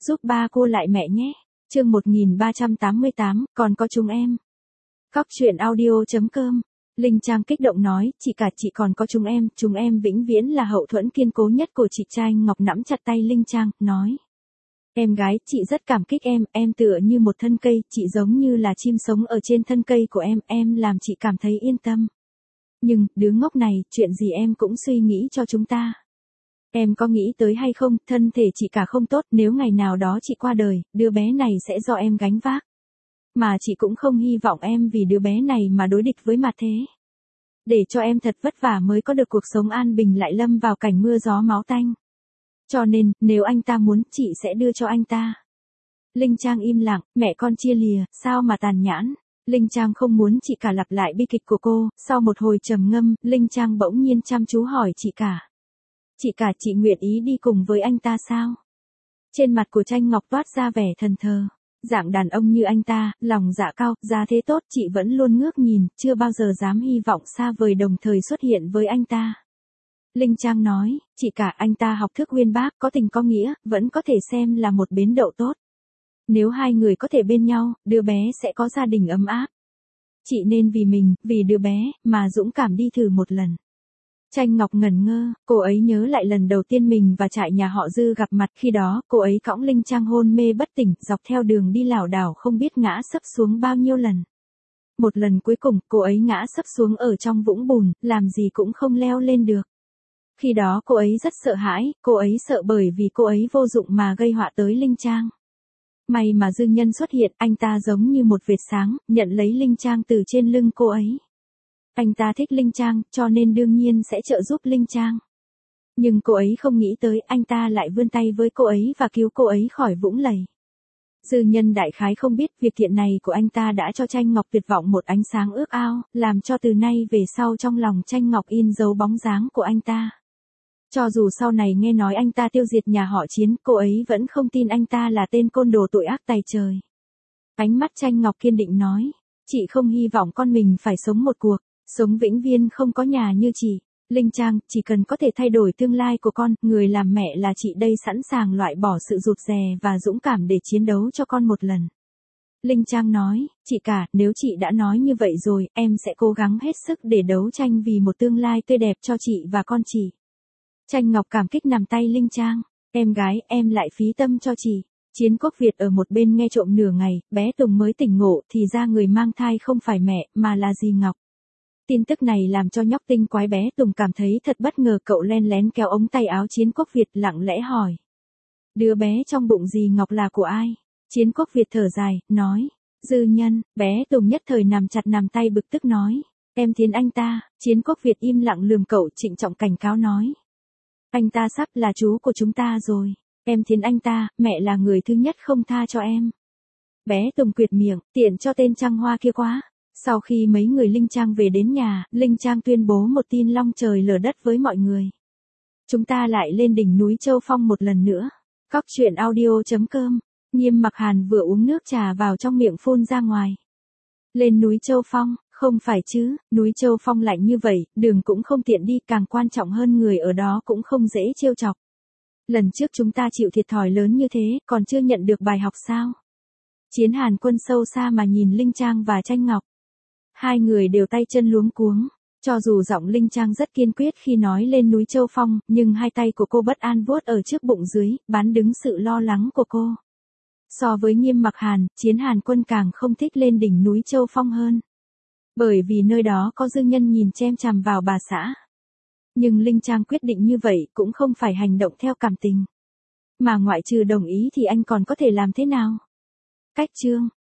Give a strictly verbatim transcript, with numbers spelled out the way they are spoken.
giúp ba cô lại mẹ nhé. Chương một nghìn ba trăm tám mươi tám, còn có chúng em. Cóc truyện audio chấm com. Linh Trang kích động nói, chị cả chị còn có chúng em, chúng em vĩnh viễn là hậu thuẫn kiên cố nhất của chị. Trai Ngọc nắm chặt tay Linh Trang, nói. Em gái, chị rất cảm kích em, em tựa như một thân cây, chị giống như là chim sống ở trên thân cây của em, em làm chị cảm thấy yên tâm. Nhưng, đứa ngốc này, chuyện gì em cũng suy nghĩ cho chúng ta. Em có nghĩ tới hay không, thân thể chị cả không tốt, nếu ngày nào đó chị qua đời, đứa bé này sẽ do em gánh vác. Mà chị cũng không hy vọng em vì đứa bé này mà đối địch với mặt thế. Để cho em thật vất vả mới có được cuộc sống an bình lại lâm vào cảnh mưa gió máu tanh. Cho nên, nếu anh ta muốn, chị sẽ đưa cho anh ta. Linh Trang im lặng, mẹ con chia lìa, sao mà tàn nhãn. Linh Trang không muốn chị cả lặp lại bi kịch của cô, sau một hồi trầm ngâm, Linh Trang bỗng nhiên chăm chú hỏi chị cả. Chị cả, chị nguyện ý đi cùng với anh ta sao? Trên mặt của Tranh Ngọc toát ra vẻ thần thờ. Dạng đàn ông như anh ta, lòng dạ cao, gia thế tốt, chị vẫn luôn ngước nhìn, chưa bao giờ dám hy vọng xa vời đồng thời xuất hiện với anh ta. Linh Trang nói, chị cả, anh ta học thức uyên bác, có tình có nghĩa, vẫn có thể xem là một bến đậu tốt. Nếu hai người có thể bên nhau, đứa bé sẽ có gia đình ấm áp. Chị nên vì mình, vì đứa bé, mà dũng cảm đi thử một lần. Tranh Ngọc ngẩn ngơ, cô ấy nhớ lại lần đầu tiên mình và trại nhà họ Dư gặp mặt, khi đó, cô ấy cõng Linh Trang hôn mê bất tỉnh, dọc theo đường đi lảo đảo không biết ngã sấp xuống bao nhiêu lần. Một lần cuối cùng, cô ấy ngã sấp xuống ở trong vũng bùn, làm gì cũng không leo lên được. Khi đó cô ấy rất sợ hãi, cô ấy sợ bởi vì cô ấy vô dụng mà gây họa tới Linh Trang. May mà Dư Nhân xuất hiện, anh ta giống như một vệt sáng, nhận lấy Linh Trang từ trên lưng cô ấy. Anh ta thích Linh Trang, cho nên đương nhiên sẽ trợ giúp Linh Trang. Nhưng cô ấy không nghĩ tới, anh ta lại vươn tay với cô ấy và cứu cô ấy khỏi vũng lầy. Dư Nhân đại khái không biết, việc thiện này của anh ta đã cho Tranh Ngọc tuyệt vọng một ánh sáng ước ao, làm cho từ nay về sau trong lòng Tranh Ngọc in dấu bóng dáng của anh ta. Cho dù sau này nghe nói anh ta tiêu diệt nhà họ Chiến, cô ấy vẫn không tin anh ta là tên côn đồ tội ác tày trời. Ánh mắt Tranh Ngọc kiên định nói, chị không hy vọng con mình phải sống một cuộc, sống vĩnh viễn không có nhà như chị. Linh Trang, chỉ cần có thể thay đổi tương lai của con, người làm mẹ là chị đây sẵn sàng loại bỏ sự rụt rè và dũng cảm để chiến đấu cho con một lần. Linh Trang nói, chị cả, nếu chị đã nói như vậy rồi, em sẽ cố gắng hết sức để đấu tranh vì một tương lai tươi đẹp cho chị và con chị. Tranh Ngọc cảm kích nắm tay Linh Trang, em gái, em lại phí tâm cho chị. Chiến Quốc Việt ở một bên nghe trộm nửa ngày, bé Tùng mới tỉnh ngộ, thì ra người mang thai không phải mẹ, mà là dì Ngọc. Tin tức này làm cho nhóc tinh quái bé Tùng cảm thấy thật bất ngờ, cậu len lén kéo ống tay áo Chiến Quốc Việt lặng lẽ hỏi. Đứa bé trong bụng dì Ngọc là của ai? Chiến Quốc Việt thở dài, nói. Dư Nhân, bé Tùng nhất thời nằm chặt nằm tay bực tức nói. Em thiến anh ta. Chiến Quốc Việt im lặng lườm cậu, trịnh trọng cảnh cáo nói. Anh ta sắp là chú của chúng ta rồi. Em thiến anh ta, mẹ là người thứ nhất không tha cho em. Bé Tùng quyệt miệng, tiện cho tên Trăng Hoa kia quá. Sau khi mấy người Linh Trang về đến nhà, Linh Trang tuyên bố một tin long trời lở đất với mọi người. Chúng ta lại lên đỉnh núi Châu Phong một lần nữa. Cóc truyện audio chấm com. Nghiêm Mặc Hàn vừa uống nước trà vào trong miệng phun ra ngoài. Lên núi Châu Phong, không phải chứ, núi Châu Phong lạnh như vậy, đường cũng không tiện đi, càng quan trọng hơn người ở đó cũng không dễ trêu chọc. Lần trước chúng ta chịu thiệt thòi lớn như thế, còn chưa nhận được bài học sao? Chiến Hàn Quân sâu xa mà nhìn Linh Trang và Tranh Ngọc. Hai người đều tay chân luống cuống. Cho dù giọng Linh Trang rất kiên quyết khi nói lên núi Châu Phong, nhưng hai tay của cô bất an vuốt ở trước bụng dưới, bán đứng sự lo lắng của cô. So với Nghiêm Mặc Hàn, Chiến Hàn Quân càng không thích lên đỉnh núi Châu Phong hơn. Bởi vì nơi đó có Dư Nhân nhìn chem chằm vào bà xã. Nhưng Linh Trang quyết định như vậy cũng không phải hành động theo cảm tình. Mà ngoại trừ đồng ý thì anh còn có thể làm thế nào? Cách chương.